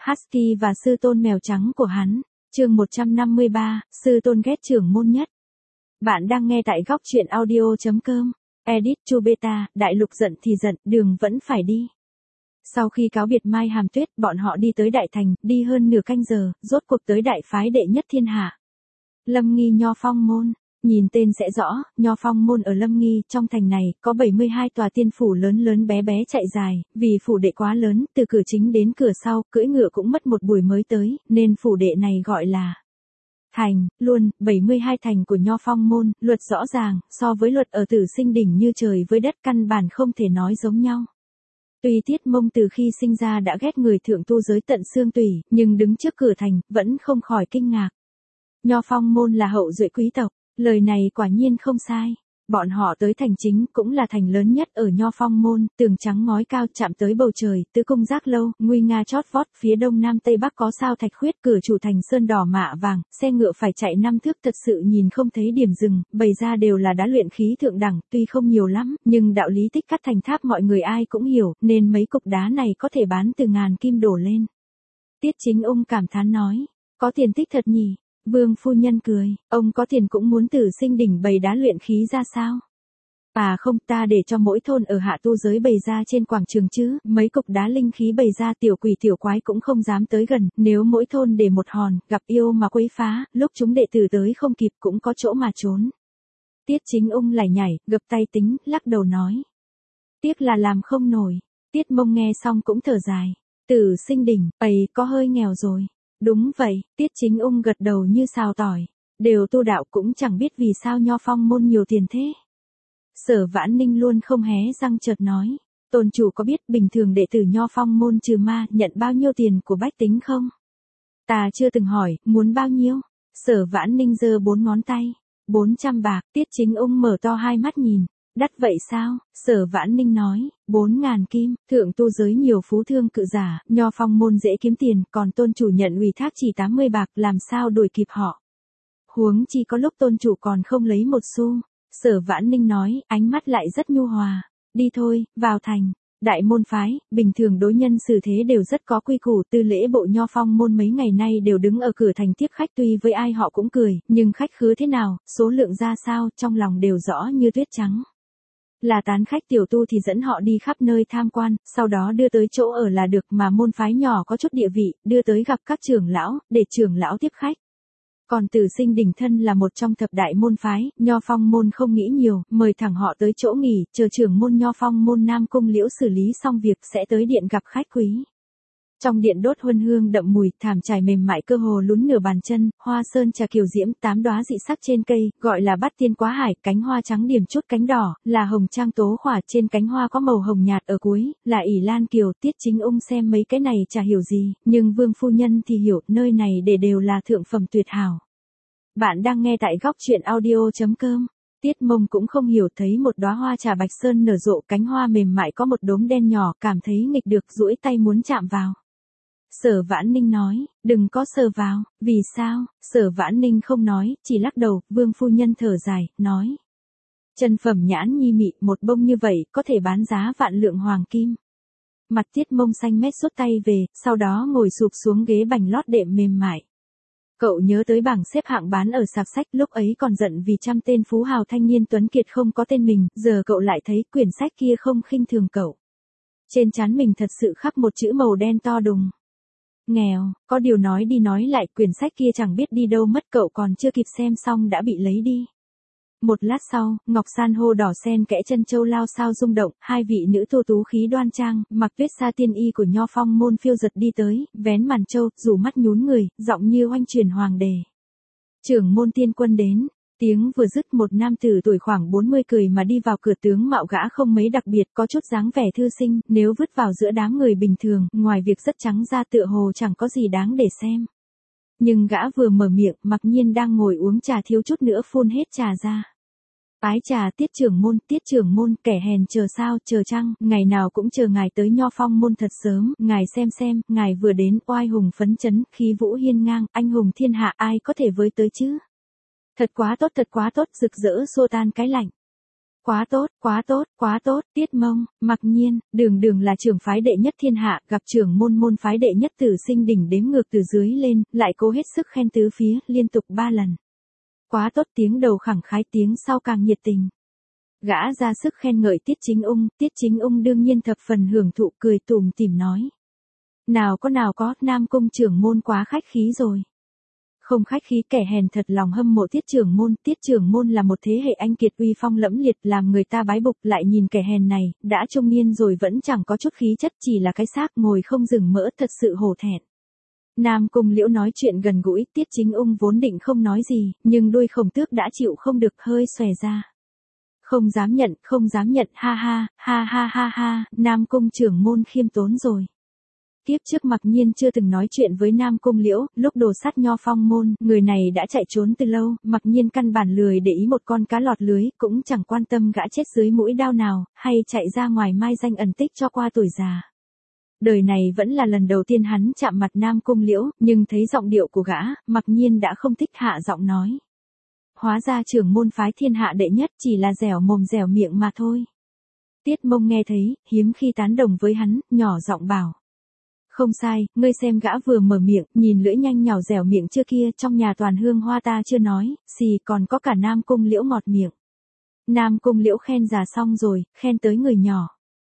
Husky và sư tôn mèo trắng của hắn. Chương 153, sư tôn ghét trưởng môn nhất. Bạn đang nghe tại góc truyện audio.com. Edit Chu Beta, đại lục giận thì giận, đường vẫn phải đi. Sau khi cáo biệt Mai Hàm Tuyết, bọn họ đi tới Đại Thành, đi hơn nửa canh giờ, rốt cuộc tới đại phái đệ nhất thiên hạ. Lâm Nghi Nho Phong Môn. Nhìn tên sẽ rõ, Nho Phong Môn ở Lâm Nghi, trong thành này, có 72 tòa tiên phủ lớn lớn bé bé chạy dài, vì phủ đệ quá lớn, từ cửa chính đến cửa sau, cưỡi ngựa cũng mất một buổi mới tới, nên phủ đệ này gọi là thành, luôn, 72 thành của Nho Phong Môn, luật rõ ràng, so với luật ở Tử Sinh Đỉnh như trời với đất căn bản không thể nói giống nhau. Tuy Tiết Mông từ khi sinh ra đã ghét người thượng tu giới tận xương tủy, nhưng đứng trước cửa thành, vẫn không khỏi kinh ngạc. Nho Phong Môn là hậu duệ quý tộc, lời này quả nhiên không sai. Bọn họ tới thành chính cũng là thành lớn nhất ở Nho Phong Môn, tường trắng ngói cao chạm tới bầu trời, tứ cung giác lâu, nguy nga chót vót, phía đông nam tây bắc có sao thạch khuyết, cửa chủ thành sơn đỏ mạ vàng, xe ngựa phải chạy 5 thước, thật sự nhìn không thấy điểm dừng, bày ra đều là đá luyện khí thượng đẳng, tuy không nhiều lắm, nhưng đạo lý tích cắt thành tháp mọi người ai cũng hiểu, nên mấy cục đá này có thể bán từ ngàn kim đổ lên. Tiết Chính Ung cảm thán nói, có tiền tích thật nhỉ. Vương phu nhân cười, ông có tiền cũng muốn Tử Sinh Đỉnh bày đá luyện khí ra sao? À không, ta để cho mỗi thôn ở hạ tu giới bày ra trên quảng trường chứ, mấy cục đá linh khí bày ra tiểu quỷ tiểu quái cũng không dám tới gần, nếu mỗi thôn để một hòn, gặp yêu mà quấy phá, lúc chúng đệ tử tới không kịp cũng có chỗ mà trốn. Tiết Chính Ung lải nhải, gập tay tính, lắc đầu nói. Tiếc là làm không nổi. Tiết Mông nghe xong cũng thở dài. Tử Sinh Đỉnh, ấy có hơi nghèo rồi. Đúng vậy, Tiết Chính Ung gật đầu như xào tỏi. Đều tu đạo cũng chẳng biết vì sao Nho Phong Môn nhiều tiền thế. Sở Vãn Ninh luôn không hé răng chợt nói. Tôn chủ có biết bình thường đệ tử Nho Phong Môn trừ ma nhận bao nhiêu tiền của bách tính không? Ta chưa từng hỏi, muốn bao nhiêu? Sở Vãn Ninh giơ 4 ngón tay. 400 bạc, Tiết Chính Ung mở to hai mắt nhìn. Đắt vậy sao? Sở Vãn Ninh nói, 4.000 kim, thượng tu giới nhiều phú thương cự giả, Nho Phong Môn dễ kiếm tiền, còn tôn chủ nhận ủy thác chỉ 80 bạc, làm sao đuổi kịp họ. Huống chi có lúc tôn chủ còn không lấy một xu. Sở Vãn Ninh nói, ánh mắt lại rất nhu hòa. Đi thôi, vào thành. Đại môn phái, bình thường đối nhân xử thế đều rất có quy củ, tư lễ bộ Nho Phong Môn mấy ngày nay đều đứng ở cửa thành tiếp khách, tuy với ai họ cũng cười, nhưng khách khứa thế nào, số lượng ra sao, trong lòng đều rõ như tuyết trắng. Là tán khách tiểu tu thì dẫn họ đi khắp nơi tham quan, sau đó đưa tới chỗ ở là được, mà môn phái nhỏ có chút địa vị, đưa tới gặp các trưởng lão, để trưởng lão tiếp khách. Còn Tử Sinh Đỉnh thân là một trong thập đại môn phái, Nho Phong Môn không nghĩ nhiều, mời thẳng họ tới chỗ nghỉ, chờ trưởng môn Nho Phong Môn Nam Cung Liễu xử lý xong việc sẽ tới điện gặp khách quý. Trong điện đốt huân hương đậm mùi, thảm trải mềm mại cơ hồ lún nửa bàn chân, hoa sơn trà kiều diễm, 8 đóa dị sắc trên cây, gọi là Bát Tiên Quá Hải, cánh hoa trắng điểm chút cánh đỏ, là hồng trang tố khỏa, trên cánh hoa có màu hồng nhạt ở cuối, là ỷ lan kiều. Tiết Chính Ung xem mấy cái này chả hiểu gì, nhưng Vương phu nhân thì hiểu, nơi này để đều là thượng phẩm tuyệt hảo. Bạn đang nghe tại góc truyện audio.com. Tiết Mông cũng không hiểu, thấy một đóa hoa trà bạch sơn nở rộ, cánh hoa mềm mại có một đốm đen nhỏ, cảm thấy nghịch được, duỗi tay muốn chạm vào. Sở Vãn Ninh nói, đừng có sờ vào. Vì sao? Sở Vãn Ninh không nói, chỉ lắc đầu. Vương phu nhân thở dài, nói. Chân phẩm nhãn nhi mị, một bông như vậy, có thể bán giá vạn lượng hoàng kim. Mặt Tiết Mông xanh mét rút tay về, sau đó ngồi sụp xuống ghế bành lót đệm mềm mại. Cậu nhớ tới bảng xếp hạng bán ở sạp sách, lúc ấy còn giận vì trăm tên phú hào thanh niên tuấn kiệt không có tên mình, giờ cậu lại thấy quyển sách kia không khinh thường cậu. Trên trán mình thật sự khắc một chữ màu đen to đùng. Nghèo, có điều nói đi nói lại, quyển sách kia chẳng biết đi đâu mất, cậu còn chưa kịp xem xong đã bị lấy đi. Một lát sau, ngọc san hô đỏ sen kẽ chân châu lao sao rung động, hai vị nữ tô tú khí đoan trang, mặc tuyết sa tiên y của Nho Phong Môn phiêu giật đi tới, vén màn châu, rủ mắt nhún người, giọng như oanh truyền hoàng đề. Trưởng môn tiên quân đến. Tiếng vừa dứt, một nam tử tuổi khoảng 40 cười mà đi vào cửa, tướng mạo gã không mấy đặc biệt, có chút dáng vẻ thư sinh, nếu vứt vào giữa đám người bình thường, ngoài việc rất trắng da tựa hồ chẳng có gì đáng để xem. Nhưng gã vừa mở miệng, mặc nhiên đang ngồi uống trà thiếu chút nữa phun hết trà ra. Ái trà Tiết trưởng môn, kẻ hèn chờ sao, chờ chăng, ngày nào cũng chờ ngài tới Nho Phong Môn thật sớm, ngài xem, ngài vừa đến, oai hùng phấn chấn, khí vũ hiên ngang, anh hùng thiên hạ, ai có thể với tới chứ. Thật quá tốt, rực rỡ xua tan cái lạnh. Quá tốt, quá tốt, quá tốt, Tiết Mông, Mặc Nhiên, đường đường là trưởng phái đệ nhất thiên hạ, gặp trưởng môn môn phái đệ nhất Tử Sinh đỉnh đếm ngược từ dưới lên, lại cố hết sức khen tứ phía, liên tục 3 lần. Quá tốt, tiếng đầu khẳng khái, tiếng sau càng nhiệt tình. Gã ra sức khen ngợi Tiết Chính Ung đương nhiên thập phần hưởng thụ, cười tủm tỉm nói. Nào có, Nam Cung trưởng môn quá khách khí rồi. Không khách khí, kẻ hèn thật lòng hâm mộ Tiết trưởng môn là một thế hệ anh kiệt uy phong lẫm liệt, làm người ta bái phục, lại nhìn kẻ hèn này, đã trung niên rồi vẫn chẳng có chút khí chất, chỉ là cái xác ngồi không dừng mỡ, thật sự hổ thẹn. Nam Cung Liễu nói chuyện gần gũi, Tiết Chính Ung vốn định không nói gì, nhưng đuôi Khổng Tước đã chịu không được, hơi xòe ra. Không dám nhận, ha, Nam Cung trưởng môn khiêm tốn rồi. Tiếp trước Mặc Nhiên chưa từng nói chuyện với Nam Cung Liễu, lúc đồ sắt Nho Phong môn, người này đã chạy trốn từ lâu, Mặc Nhiên căn bản lười để ý một con cá lọt lưới, cũng chẳng quan tâm gã chết dưới mũi đao nào, hay chạy ra ngoài mai danh ẩn tích cho qua tuổi già. Đời này vẫn là lần đầu tiên hắn chạm mặt Nam Cung Liễu, nhưng thấy giọng điệu của gã, Mặc Nhiên đã không thích, hạ giọng nói. Hóa ra trưởng môn phái thiên hạ đệ nhất chỉ là dẻo mồm dẻo miệng mà thôi. Tiết Mông nghe thấy, hiếm khi tán đồng với hắn, nhỏ giọng bảo. Không sai, ngươi xem gã vừa mở miệng, nhìn lưỡi nhanh nhảu dẻo miệng chưa kia, trong nhà toàn hương hoa ta chưa nói, xì còn có cả Nam Cung Liễu ngọt miệng. Nam Cung Liễu khen già xong rồi, khen tới người nhỏ.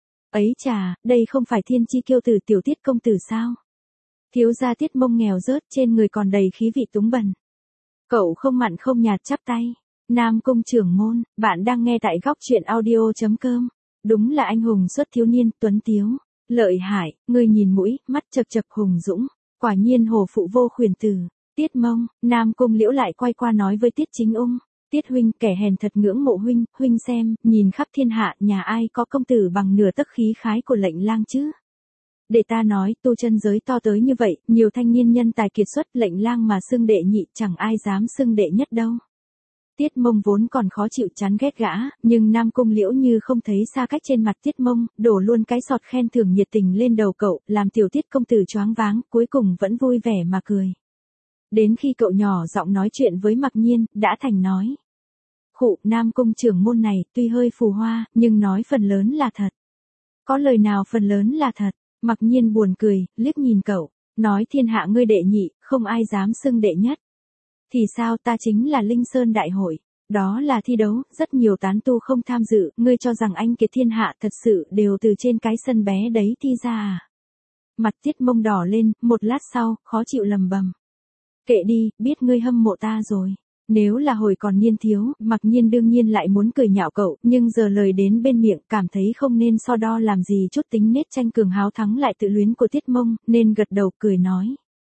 Ấy chà, đây không phải thiên chi kiêu tử tiểu Tiết công tử sao? Thiếu gia Tiết Mông nghèo rớt, trên người còn đầy khí vị túng bần. Cậu không mặn không nhạt chắp tay. Nam Cung trưởng môn, bạn đang nghe tại góc truyện audio.com. Đúng là anh hùng xuất thiếu niên, tuấn tiếu. Lợi hại, người nhìn mũi, mắt chật chật hùng dũng. Quả nhiên hổ phụ vô khuyển tử. Tiết Mông, Nam Cung Liễu lại quay qua nói với Tiết Chính Ung. Tiết huynh, kẻ hèn thật ngưỡng mộ huynh xem, nhìn khắp thiên hạ, nhà ai có công tử bằng nửa tấc khí khái của lệnh lang chứ? Để ta nói, tu chân giới to tới như vậy, nhiều thanh niên nhân tài kiệt xuất, lệnh lang mà xưng đệ nhị, chẳng ai dám xưng đệ nhất đâu. Tiết Mông vốn còn khó chịu chán ghét gã, nhưng Nam Cung Liễu như không thấy xa cách trên mặt Tiết Mông, đổ luôn cái sọt khen thưởng nhiệt tình lên đầu cậu, làm tiểu Tiết công tử choáng váng, cuối cùng vẫn vui vẻ mà cười. Đến khi cậu nhỏ giọng nói chuyện với Mặc Nhiên, đã thành nói. Khụ, Nam Cung trưởng môn này, tuy hơi phù hoa, nhưng nói phần lớn là thật. Có lời nào phần lớn là thật? Mặc Nhiên buồn cười, liếc nhìn cậu, nói thiên hạ ngươi đệ nhị, không ai dám xưng đệ nhất. Thì sao, ta chính là Linh Sơn Đại Hội, đó là thi đấu, rất nhiều tán tu không tham dự, ngươi cho rằng anh kiệt thiên hạ thật sự đều từ trên cái sân bé đấy thi ra à? Mặt Tiết Mông đỏ lên, một lát sau, khó chịu lầm bầm. Kệ đi, biết ngươi hâm mộ ta rồi. Nếu là hồi còn niên thiếu, Mặc Nhiên đương nhiên lại muốn cười nhạo cậu, nhưng giờ lời đến bên miệng, cảm thấy không nên so đo làm gì chút tính nết tranh cường háo thắng lại tự luyến của Tiết Mông, nên gật đầu cười nói.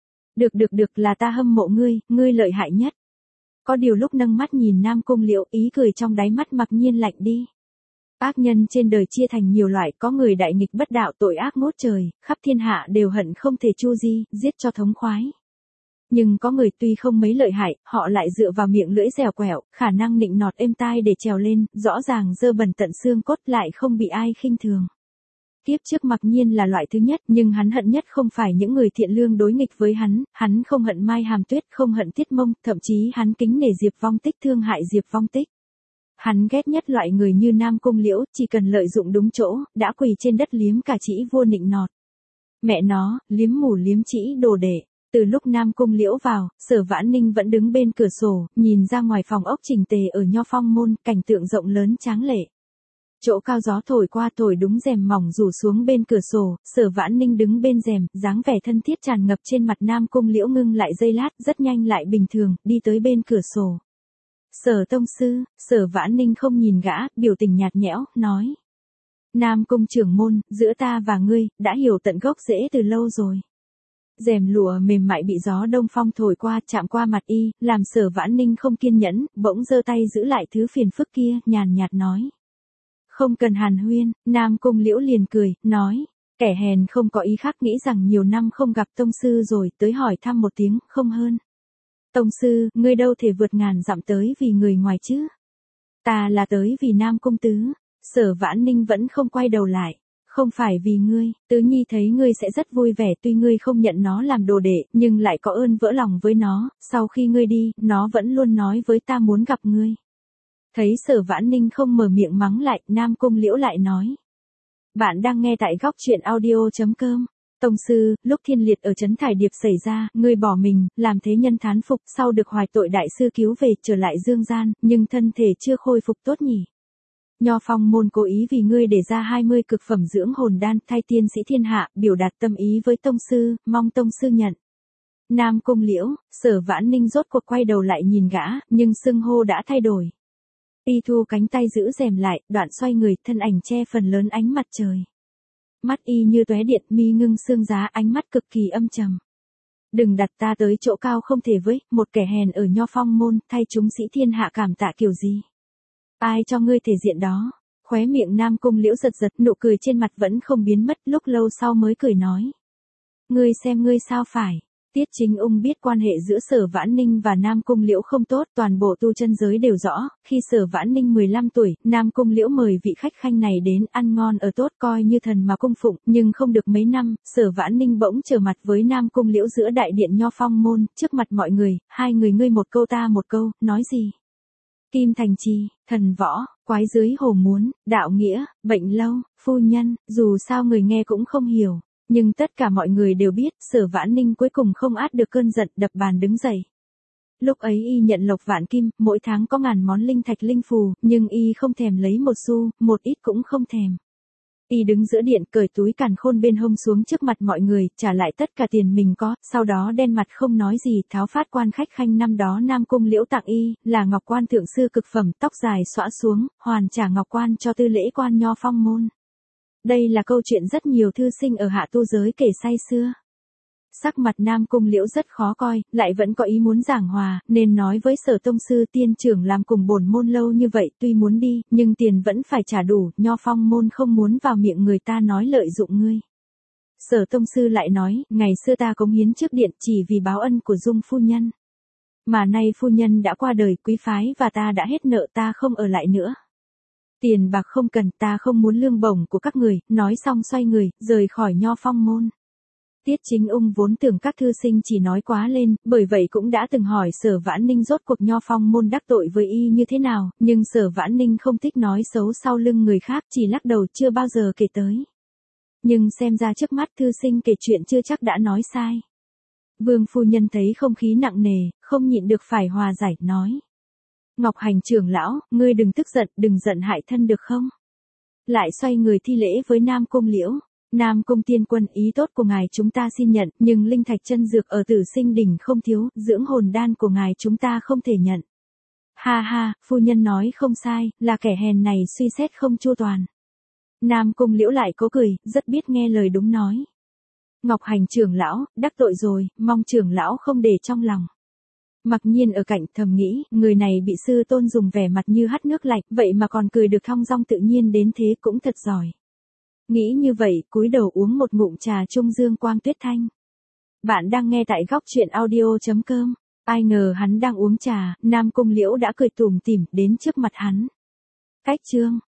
Được là ta hâm mộ ngươi lợi hại nhất. Có điều lúc nâng mắt nhìn Nam Cung Liễu, ý cười trong đáy mắt Mặc Nhiên lạnh đi. Ác nhân trên đời chia thành nhiều loại, có người đại nghịch bất đạo tội ác ngút trời, khắp thiên hạ đều hận không thể chu di, giết cho thống khoái. Nhưng có người tuy không mấy lợi hại, họ lại dựa vào miệng lưỡi dẻo quẹo, khả năng nịnh nọt êm tai để trèo lên, rõ ràng dơ bẩn tận xương cốt lại không bị ai khinh thường. Tiếp trước Mặc Nhiên là loại thứ nhất, nhưng hắn hận nhất không phải những người thiện lương đối nghịch với hắn không hận Mai Hàm Tuyết, không hận Tiết Mông, thậm chí hắn kính nể Diệp Vong Tích, thương hại Diệp Vong Tích. Hắn ghét nhất loại người như Nam Cung Liễu, chỉ cần lợi dụng đúng chỗ, đã quỳ trên đất liếm cả trĩ vua nịnh nọt. Mẹ nó, liếm mủ liếm trĩ đồ đệ. Từ lúc Nam Cung Liễu vào, Sở Vãn Ninh vẫn đứng bên cửa sổ, nhìn ra ngoài phòng ốc chỉnh tề ở Nho Phong môn, cảnh tượng rộng lớn tráng lệ. Chỗ cao gió thổi qua thổi đúng rèm mỏng rủ xuống bên cửa sổ, Sở Vãn Ninh đứng bên rèm, dáng vẻ thân thiết tràn ngập trên mặt Nam Cung Liễu ngưng lại giây lát, rất nhanh lại bình thường, đi tới bên cửa sổ. Sở tông sư, Sở Vãn Ninh không nhìn gã, biểu tình nhạt nhẽo, nói. Nam Cung trưởng môn, giữa ta và ngươi, đã hiểu tận gốc rễ từ lâu rồi. Rèm lụa mềm mại bị gió đông phong thổi qua, chạm qua mặt y, làm Sở Vãn Ninh không kiên nhẫn, bỗng giơ tay giữ lại thứ phiền phức kia, nhàn nhạt nói. Không cần hàn huyên, Nam Cung Liễu liền cười, nói. Kẻ hèn không có ý khác, nghĩ rằng nhiều năm không gặp tông sư rồi, tới hỏi thăm một tiếng, không hơn. Tông sư, ngươi đâu thể vượt ngàn dặm tới vì người ngoài chứ? Ta là tới vì Nam Cung tứ. Sở Vãn Ninh vẫn không quay đầu lại. Không phải vì ngươi, Tứ Nhi thấy ngươi sẽ rất vui vẻ, tuy ngươi không nhận nó làm đồ đệ, nhưng lại có ơn vỡ lòng với nó, sau khi ngươi đi, nó vẫn luôn nói với ta muốn gặp ngươi. Thấy Sở Vãn Ninh không mở miệng mắng lại, Nam Cung Liễu lại nói. Bạn đang nghe tại góc truyện audio.com. Tông sư, lúc thiên liệt ở trấn Thải Điệp xảy ra, ngươi bỏ mình, làm thế nhân thán phục, sau được hoài tội đại sư cứu về, trở lại dương gian, nhưng thân thể chưa khôi phục tốt nhỉ. Nho Phong môn cố ý vì ngươi để ra 20 cực phẩm dưỡng hồn đan, thay tiên sĩ thiên hạ, biểu đạt tâm ý với tông sư, mong tông sư nhận. Nam Cung Liễu, Sở Vãn Ninh rốt cuộc quay đầu lại nhìn gã, nhưng xưng hô đã thay đổi. Y thu cánh tay giữ rèm lại, đoạn xoay người, thân ảnh che phần lớn ánh mặt trời. Mắt y như tóe điện, mi ngưng xương giá, ánh mắt cực kỳ âm trầm. Đừng đặt ta tới chỗ cao không thể với, một kẻ hèn ở Nho Phong môn, thay chúng sĩ thiên hạ cảm tạ kiểu gì. Ai cho ngươi thể diện đó? Khóe miệng Nam Cung Liễu giật giật, nụ cười trên mặt vẫn không biến mất, lúc lâu sau mới cười nói. Ngươi xem ngươi sao phải. Tiết Chính Ung biết quan hệ giữa Sở Vãn Ninh và Nam Cung Liễu không tốt, toàn bộ tu chân giới đều rõ, khi Sở Vãn Ninh 15 tuổi, Nam Cung Liễu mời vị khách khanh này đến ăn ngon ở tốt coi như thần mà cung phụng, nhưng không được mấy năm, Sở Vãn Ninh bỗng trở mặt với Nam Cung Liễu giữa đại điện Nho Phong môn, trước mặt mọi người, hai người ngươi một câu ta một câu, nói gì? Kim Thành Trì, thần võ, quái dưới hồ muốn, đạo nghĩa, bệnh lâu, phu nhân, dù sao người nghe cũng không hiểu. Nhưng tất cả mọi người đều biết, Sở Vãn Ninh cuối cùng không át được cơn giận, đập bàn đứng dậy. Lúc ấy y nhận lộc vạn kim, mỗi tháng có ngàn món linh thạch linh phù, nhưng y không thèm lấy một xu, một ít cũng không thèm. Y đứng giữa điện, cởi túi càn khôn bên hông xuống trước mặt mọi người, trả lại tất cả tiền mình có, sau đó đen mặt không nói gì, tháo phát quan khách khanh năm đó Nam Cung Liễu tặng y, là ngọc quan thượng sư cực phẩm, tóc dài xõa xuống, hoàn trả ngọc quan cho tư lễ quan Nho Phong môn. Đây là câu chuyện rất nhiều thư sinh ở hạ tu giới kể say xưa. Sắc mặt Nam Cung Liễu rất khó coi, lại vẫn có ý muốn giảng hòa, nên nói với Sở tông sư tiên trưởng làm cùng bổn môn lâu như vậy, tuy muốn đi, nhưng tiền vẫn phải trả đủ, Nho Phong môn không muốn vào miệng người ta nói lợi dụng ngươi. Sở tông sư lại nói, ngày xưa ta cống hiến trước điện chỉ vì báo ân của Dung phu nhân. Mà nay phu nhân đã qua đời, quý phái và ta đã hết nợ, ta không ở lại nữa. Tiền bạc không cần, ta không muốn lương bổng của các người, nói xong xoay người, rời khỏi Nho Phong môn. Tiết Chính Ung vốn tưởng các thư sinh chỉ nói quá lên, bởi vậy cũng đã từng hỏi Sở Vãn Ninh rốt cuộc Nho Phong môn đắc tội với y như thế nào, nhưng Sở Vãn Ninh không thích nói xấu sau lưng người khác, chỉ lắc đầu chưa bao giờ kể tới. Nhưng xem ra trước mắt thư sinh kể chuyện chưa chắc đã nói sai. Vương phu nhân thấy không khí nặng nề, không nhịn được phải hòa giải, nói. Ngọc Hành trưởng lão, ngươi đừng tức giận, đừng giận hại thân được không? Lại xoay người thi lễ với Nam Cung Liễu. Nam Cung tiên quân, ý tốt của ngài chúng ta xin nhận, nhưng linh thạch chân dược ở Tử Sinh đỉnh không thiếu, dưỡng hồn đan của ngài chúng ta không thể nhận. Ha ha, phu nhân nói không sai, là kẻ hèn này suy xét không chu toàn. Nam Cung Liễu lại cố cười, rất biết nghe lời đúng nói. Ngọc Hành trưởng lão, đắc tội rồi, mong trưởng lão không để trong lòng. Mặc Nhiên ở cạnh thầm nghĩ, người này bị sư tôn dùng vẻ mặt như hắt nước lạnh, vậy mà còn cười được thong dong tự nhiên đến thế cũng thật giỏi. Nghĩ như vậy, cúi đầu uống một ngụm trà trung dương quang tuyết thanh. Bạn đang nghe tại góc truyện audio.com. Ai ngờ hắn đang uống trà, Nam Cung Liễu đã cười tủm tỉm đến trước mặt hắn. Cách chương